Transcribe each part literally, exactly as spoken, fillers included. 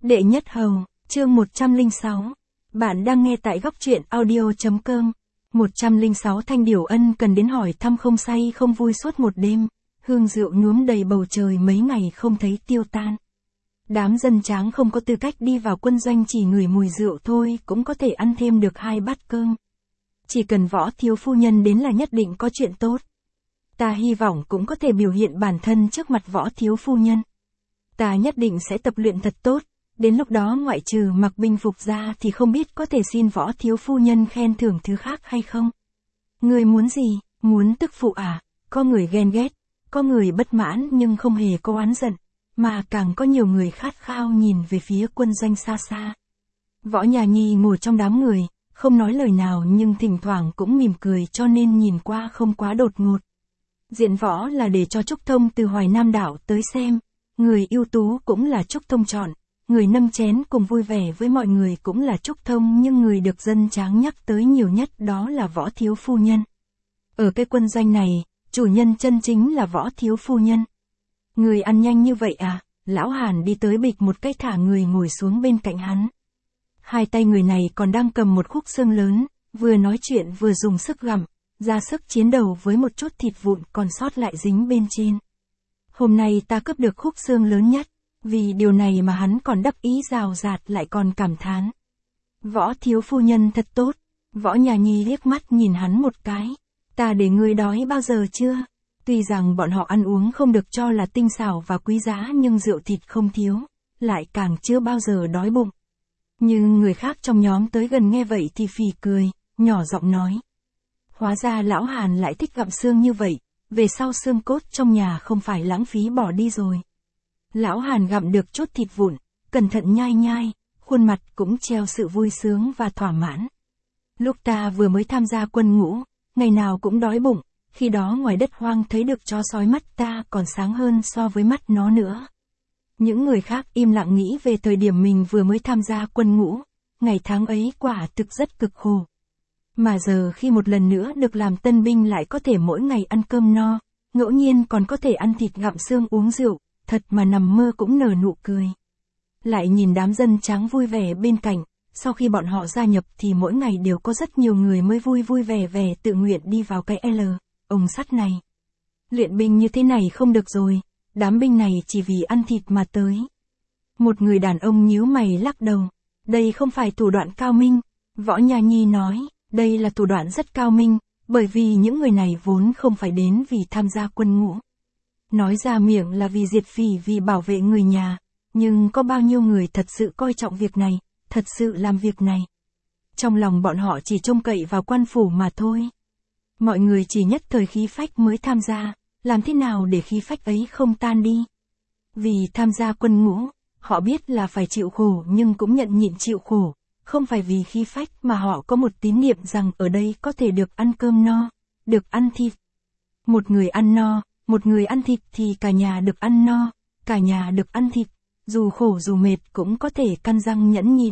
Đệ nhất hầu, chương một trăm lẻ sáu. Bạn đang nghe tại góc truyện audio chấm com. một trăm lẻ sáu Thanh Điểu Ân cần đến hỏi thăm không say không vui suốt một đêm, hương rượu nhuốm đầy bầu trời mấy ngày không thấy tiêu tan. Đám dân tráng không có tư cách đi vào quân doanh, chỉ ngửi mùi rượu thôi cũng có thể ăn thêm được hai bát cơm. Chỉ cần Võ thiếu phu nhân đến là nhất định có chuyện tốt. Ta hy vọng cũng có thể biểu hiện bản thân trước mặt Võ thiếu phu nhân. Ta nhất định sẽ tập luyện thật tốt, đến lúc đó ngoại trừ mặc binh phục ra thì không biết có thể xin Võ thiếu phu nhân khen thưởng thứ khác hay không. Người muốn gì, muốn tức phụ à? Có người ghen ghét, có người bất mãn nhưng không hề có oán giận, mà càng có nhiều người khát khao nhìn về phía quân doanh xa xa. Võ Nhà Nhi ngồi trong đám người, không nói lời nào nhưng thỉnh thoảng cũng mỉm cười cho nên nhìn qua không quá đột ngột. Diện Võ là để cho Trúc Thông từ Hoài Nam đảo tới xem, người ưu tú cũng là Trúc Thông chọn, người nâng chén cùng vui vẻ với mọi người cũng là Trúc Thông, nhưng người được dân tráng nhắc tới nhiều nhất đó là Võ thiếu phu nhân. Ở cái quân doanh này, chủ nhân chân chính là Võ thiếu phu nhân. Người ăn nhanh như vậy à? Lão Hàn đi tới bịch một cái thả người ngồi xuống bên cạnh hắn. Hai tay người này còn đang cầm một khúc xương lớn, vừa nói chuyện vừa dùng sức gặm, ra sức chiến đấu với một chút thịt vụn còn sót lại dính bên trên. Hôm nay ta cướp được khúc xương lớn nhất, vì điều này mà hắn còn đắc ý rào rạt lại còn cảm thán. Võ thiếu phu nhân thật tốt. Võ Nhà Nhi liếc mắt nhìn hắn một cái. Ta để ngươi đói bao giờ chưa? Tuy rằng bọn họ ăn uống không được cho là tinh xảo và quý giá nhưng rượu thịt không thiếu, lại càng chưa bao giờ đói bụng. Nhưng người khác trong nhóm tới gần nghe vậy thì phì cười, nhỏ giọng nói. Hóa ra lão Hàn lại thích gặm xương như vậy, về sau xương cốt trong nhà không phải lãng phí bỏ đi rồi. Lão Hàn gặm được chút thịt vụn, cẩn thận nhai nhai, khuôn mặt cũng treo sự vui sướng và thỏa mãn. Lúc ta vừa mới tham gia quân ngũ, ngày nào cũng đói bụng, khi đó ngoài đất hoang thấy được chó sói mắt ta còn sáng hơn so với mắt nó nữa. Những người khác im lặng nghĩ về thời điểm mình vừa mới tham gia quân ngũ, ngày tháng ấy quả thực rất cực khổ. Mà giờ khi một lần nữa được làm tân binh lại có thể mỗi ngày ăn cơm no, ngẫu nhiên còn có thể ăn thịt gặm xương uống rượu, thật mà nằm mơ cũng nở nụ cười. Lại nhìn đám dân tráng vui vẻ bên cạnh, sau khi bọn họ gia nhập thì mỗi ngày đều có rất nhiều người mới vui vui vẻ vẻ tự nguyện đi vào cái L, ông sắt này. Luyện binh như thế này không được rồi, đám binh này chỉ vì ăn thịt mà tới. Một người đàn ông nhíu mày lắc đầu, đây không phải thủ đoạn cao minh. Võ Nhà Nhi nói, đây là thủ đoạn rất cao minh, bởi vì những người này vốn không phải đến vì tham gia quân ngũ. Nói ra miệng là vì diệt phỉ, vì bảo vệ người nhà, nhưng có bao nhiêu người thật sự coi trọng việc này, thật sự làm việc này. Trong lòng bọn họ chỉ trông cậy vào quan phủ mà thôi. Mọi người chỉ nhất thời khí phách mới tham gia, làm thế nào để khí phách ấy không tan đi? Vì tham gia quân ngũ, họ biết là phải chịu khổ nhưng cũng nhận nhịn chịu khổ, không phải vì khí phách mà họ có một tín niệm rằng ở đây có thể được ăn cơm no, được ăn thịt. Một người ăn no, một người ăn thịt thì cả nhà được ăn no, cả nhà được ăn thịt, dù khổ dù mệt cũng có thể căn răng nhẫn nhịn.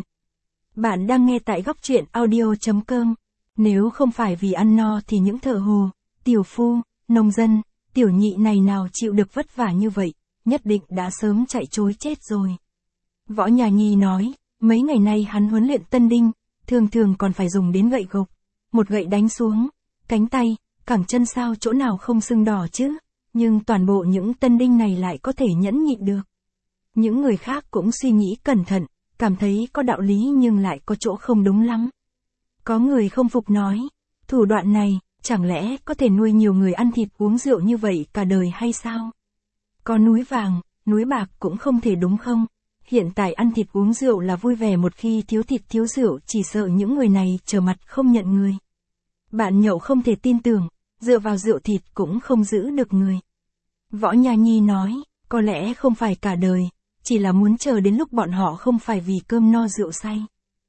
Bạn đang nghe tại góc truyện audio chấm com. Nếu không phải vì ăn no thì những thợ hồ, tiểu phu, nông dân, tiểu nhị này nào chịu được vất vả như vậy, nhất định đã sớm chạy trối chết rồi. Võ Nhà Nhi nói, mấy ngày nay hắn huấn luyện tân binh, thường thường còn phải dùng đến gậy gộc, một gậy đánh xuống, cánh tay, cẳng chân sao chỗ nào không sưng đỏ chứ, nhưng toàn bộ những tân binh này lại có thể nhẫn nhịn được. Những người khác cũng suy nghĩ cẩn thận, cảm thấy có đạo lý nhưng lại có chỗ không đúng lắm. Có người không phục nói, thủ đoạn này, chẳng lẽ có thể nuôi nhiều người ăn thịt uống rượu như vậy cả đời hay sao? Có núi vàng, núi bạc cũng không thể đúng không? Hiện tại ăn thịt uống rượu là vui vẻ, một khi thiếu thịt thiếu rượu chỉ sợ những người này trở mặt không nhận người. Bạn nhậu không thể tin tưởng, dựa vào rượu thịt cũng không giữ được người. Võ Nhà Nhi nói, có lẽ không phải cả đời, chỉ là muốn chờ đến lúc bọn họ không phải vì cơm no rượu say.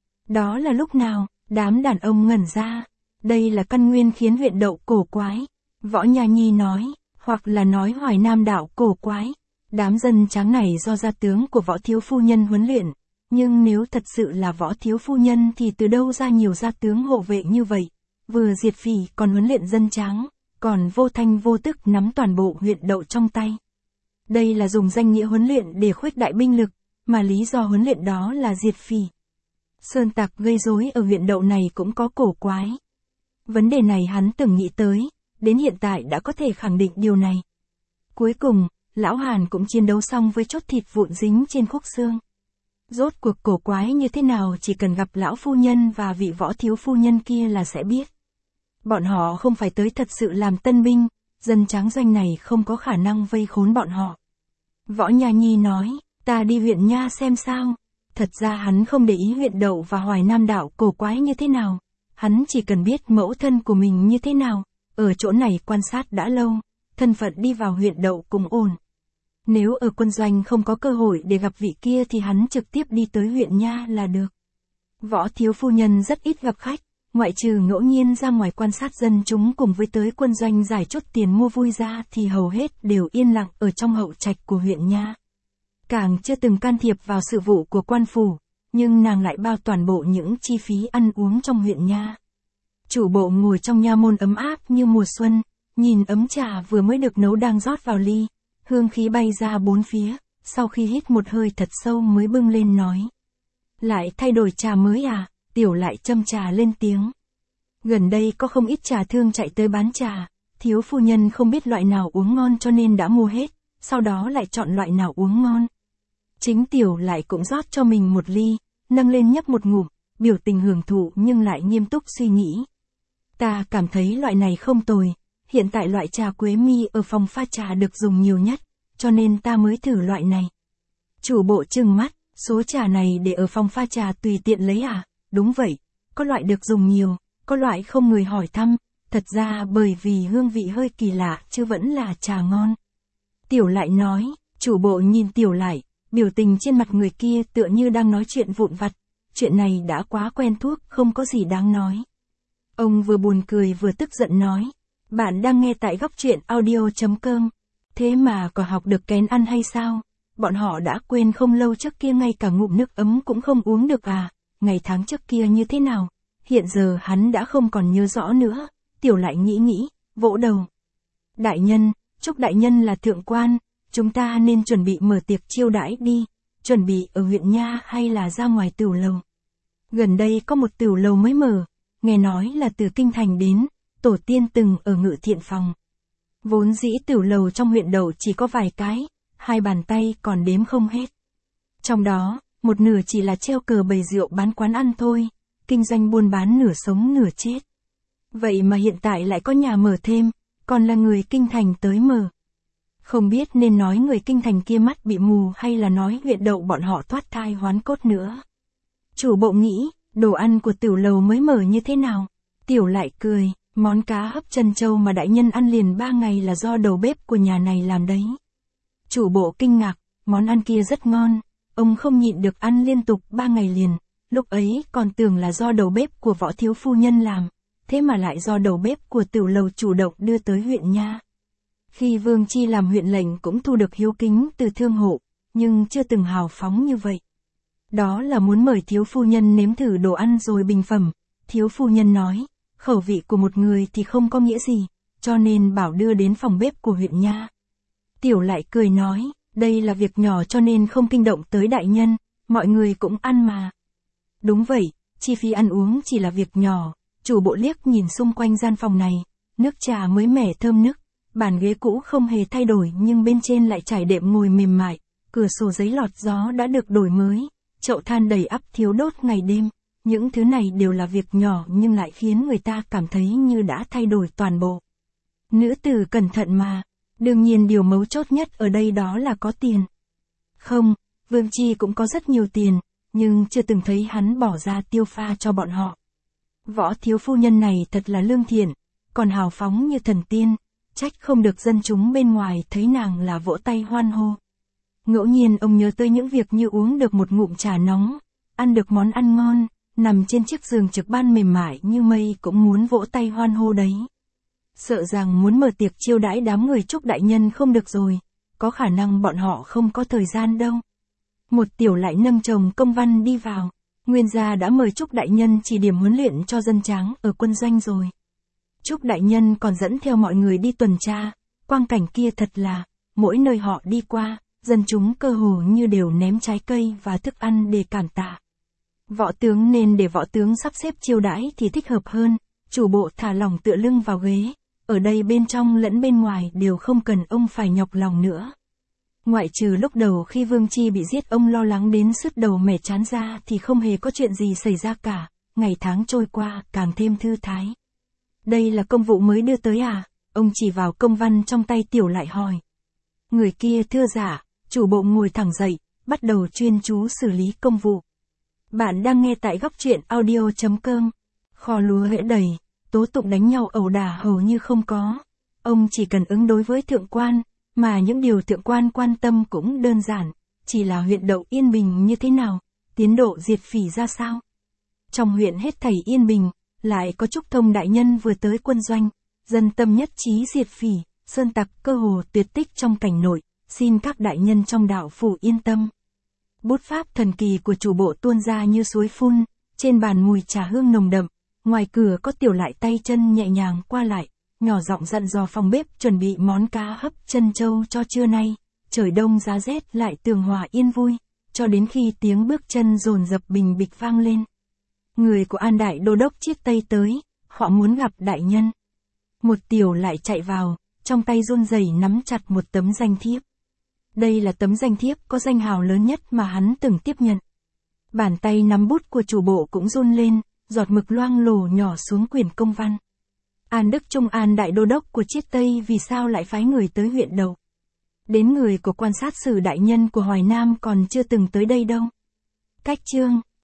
Đó là lúc nào? Đám đàn ông ngẩn ra. Đây là căn nguyên khiến huyện Đậu cổ quái. Võ Nhà Nhi nói, hoặc là nói Hoài Nam đảo cổ quái. Đám dân tráng này do gia tướng của Võ thiếu phu nhân huấn luyện. Nhưng nếu thật sự là Võ thiếu phu nhân thì từ đâu ra nhiều gia tướng hộ vệ như vậy? Vừa diệt phỉ còn huấn luyện dân tráng, còn vô thanh vô tức nắm toàn bộ huyện Đậu trong tay. Đây là dùng danh nghĩa huấn luyện để khuếch đại binh lực, mà lý do huấn luyện đó là diệt phỉ. Sơn tặc gây rối ở huyện Đậu này cũng có cổ quái. Vấn đề này hắn từng nghĩ tới, đến hiện tại đã có thể khẳng định điều này. Cuối cùng, lão Hàn cũng chiến đấu xong với chốt thịt vụn dính trên khúc xương. Rốt cuộc cổ quái như thế nào chỉ cần gặp lão phu nhân và vị võ thiếu phu nhân kia là sẽ biết. Bọn họ không phải tới thật sự làm tân binh, dân tráng doanh này không có khả năng vây khốn bọn họ. Võ Nha Nhi nói, ta đi huyện Nha xem sao. Thật ra hắn không để ý huyện Đậu và Hoài Nam Đạo cổ quái như thế nào. Hắn chỉ cần biết mẫu thân của mình như thế nào. Ở chỗ này quan sát đã lâu, thân phận đi vào huyện Đậu cũng ổn. Nếu ở quân doanh không có cơ hội để gặp vị kia thì hắn trực tiếp đi tới huyện Nha là được. Võ thiếu phu nhân rất ít gặp khách, ngoại trừ ngẫu nhiên ra ngoài quan sát dân chúng cùng với tới quân doanh giải chốt tiền mua vui ra thì hầu hết đều yên lặng ở trong hậu trạch của huyện Nha. Càng chưa từng can thiệp vào sự vụ của quan phủ, nhưng nàng lại bao toàn bộ những chi phí ăn uống trong huyện Nha. Chủ bộ ngồi trong nha môn ấm áp như mùa xuân, nhìn ấm trà vừa mới được nấu đang rót vào ly, hương khí bay ra bốn phía, sau khi hít một hơi thật sâu mới bưng lên nói. Lại thay đổi trà mới à? Tiểu lại châm trà lên tiếng. Gần đây có không ít trà thương chạy tới bán trà, thiếu phu nhân không biết loại nào uống ngon cho nên đã mua hết, sau đó lại chọn loại nào uống ngon. Chính tiểu lại cũng rót cho mình một ly, nâng lên nhấp một ngụm, biểu tình hưởng thụ nhưng lại nghiêm túc suy nghĩ. Ta cảm thấy loại này không tồi, hiện tại loại trà quế mi ở phòng pha trà được dùng nhiều nhất, cho nên ta mới thử loại này. Chủ bộ trừng mắt, số trà này để ở phòng pha trà tùy tiện lấy à? Đúng vậy, có loại được dùng nhiều, có loại không người hỏi thăm, thật ra bởi vì hương vị hơi kỳ lạ chứ vẫn là trà ngon. Tiểu lại nói, chủ bộ nhìn tiểu lại, biểu tình trên mặt người kia tựa như đang nói chuyện vụn vặt, chuyện này đã quá quen thuộc, không có gì đáng nói. Ông vừa buồn cười vừa tức giận nói, bạn đang nghe tại góc truyện audio chấm com, thế mà có học được kén ăn hay sao? Bọn họ đã quên không lâu trước kia ngay cả ngụm nước ấm cũng không uống được à? Ngày tháng trước kia như thế nào, hiện giờ hắn đã không còn nhớ rõ nữa. Tiểu lại nghĩ nghĩ, vỗ đầu. Đại nhân, chúc đại nhân là thượng quan, chúng ta nên chuẩn bị mở tiệc chiêu đãi đi, chuẩn bị ở huyện Nha hay là ra ngoài tửu lầu. Gần đây có một tửu lầu mới mở, nghe nói là từ kinh thành đến, tổ tiên từng ở Ngự Thiện phòng. Vốn dĩ tửu lầu trong huyện Đậu chỉ có vài cái, hai bàn tay còn đếm không hết. Trong đó, một nửa chỉ là treo cờ bày rượu bán quán ăn thôi, kinh doanh buôn bán nửa sống nửa chết. Vậy mà hiện tại lại có nhà mở thêm, còn là người kinh thành tới mở. Không biết nên nói người kinh thành kia mắt bị mù hay là nói huyện Đậu bọn họ thoát thai hoán cốt nữa. Chủ bộ nghĩ, đồ ăn của tửu lầu mới mở như thế nào? Tiểu lại cười, món cá hấp chân châu mà đại nhân ăn liền ba ngày là do đầu bếp của nhà này làm đấy. Chủ bộ kinh ngạc, món ăn kia rất ngon, ông không nhịn được ăn liên tục ba ngày liền, lúc ấy còn tưởng là do đầu bếp của võ thiếu phu nhân làm, thế mà lại do đầu bếp của tửu lầu chủ động đưa tới huyện Nha. Khi Vương Chi làm huyện lệnh cũng thu được hiếu kính từ thương hộ, nhưng chưa từng hào phóng như vậy. Đó là muốn mời thiếu phu nhân nếm thử đồ ăn rồi bình phẩm, thiếu phu nhân nói, khẩu vị của một người thì không có nghĩa gì, cho nên bảo đưa đến phòng bếp của huyện Nha. Tiểu lại cười nói, đây là việc nhỏ cho nên không kinh động tới đại nhân, mọi người cũng ăn mà. Đúng vậy, chi phí ăn uống chỉ là việc nhỏ, chủ bộ liếc nhìn xung quanh gian phòng này, nước trà mới mẻ thơm nức, bàn ghế cũ không hề thay đổi nhưng bên trên lại trải đệm ngồi mềm mại, cửa sổ giấy lọt gió đã được đổi mới, chậu than đầy ắp thiếu đốt ngày đêm, những thứ này đều là việc nhỏ nhưng lại khiến người ta cảm thấy như đã thay đổi toàn bộ. Nữ tử cẩn thận mà, đương nhiên điều mấu chốt nhất ở đây đó là có tiền. Không, Vương Chi cũng có rất nhiều tiền, nhưng chưa từng thấy hắn bỏ ra tiêu pha cho bọn họ. Võ thiếu phu nhân này thật là lương thiện, còn hào phóng như thần tiên, trách không được dân chúng bên ngoài thấy nàng là vỗ tay hoan hô. Ngẫu nhiên ông nhớ tới những việc như uống được một ngụm trà nóng, ăn được món ăn ngon, nằm trên chiếc giường trực ban mềm mại như mây cũng muốn vỗ tay hoan hô đấy. Sợ rằng muốn mở tiệc chiêu đãi đám người chúc đại nhân không được rồi, có khả năng bọn họ không có thời gian đâu. Một tiểu lại nâng chồng công văn đi vào, nguyên gia đã mời chúc đại nhân chỉ điểm huấn luyện cho dân tráng ở quân doanh rồi. Chúc đại nhân còn dẫn theo mọi người đi tuần tra, quang cảnh kia thật là, mỗi nơi họ đi qua, dân chúng cơ hồ như đều ném trái cây và thức ăn để cảm tạ. Võ tướng nên để võ tướng sắp xếp chiêu đãi thì thích hợp hơn, chủ bộ thả lỏng tựa lưng vào ghế, ở đây bên trong lẫn bên ngoài đều không cần ông phải nhọc lòng nữa. Ngoại trừ lúc đầu khi Vương Chi bị giết ông lo lắng đến sứt đầu mẻ chán ra thì không hề có chuyện gì xảy ra cả, ngày tháng trôi qua càng thêm thư thái. Đây là công vụ mới đưa tới à? Ông chỉ vào công văn trong tay Tiểu Lại hỏi. Người kia thưa dạ, chủ bộ ngồi thẳng dậy, bắt đầu chuyên chú xử lý công vụ. Bạn đang nghe tại góc truyện audio chấm com. Kho lúa hễ đầy, tố tụng đánh nhau ẩu đả hầu như không có. Ông chỉ cần ứng đối với thượng quan, mà những điều thượng quan quan tâm cũng đơn giản, chỉ là huyện Đậu yên bình như thế nào, tiến độ diệt phỉ ra sao. Trong huyện hết thảy yên bình, lại có Trúc Thông đại nhân vừa tới quân doanh, dân tâm nhất trí diệt phỉ, sơn tặc cơ hồ tuyệt tích trong cảnh nội, xin các đại nhân trong đạo phủ yên tâm. Bút pháp thần kỳ của chủ bộ tuôn ra như suối phun, trên bàn mùi trà hương nồng đậm, ngoài cửa có Tiểu Lại tay chân nhẹ nhàng qua lại, nhỏ giọng dặn dò phòng bếp chuẩn bị món cá hấp chân trâu cho trưa nay, trời đông giá rét lại tường hòa yên vui, cho đến khi tiếng bước chân dồn dập bình bịch vang lên. Người của An Đại Đô Đốc Chiết Tây tới, họ muốn gặp đại nhân. Một Tiểu Lại chạy vào, trong tay run rẩy nắm chặt một tấm danh thiếp. Đây là tấm danh thiếp có danh hào lớn nhất mà hắn từng tiếp nhận. Bàn tay nắm bút của chủ bộ cũng run lên, giọt mực loang lổ nhỏ xuống quyển công văn. An Đức Trung An Đại Đô Đốc của Chiết Tây vì sao lại phái người tới huyện Đậu? Đến người của quan sát sử đại nhân của Hoài Nam còn chưa từng tới đây đâu. Cách chương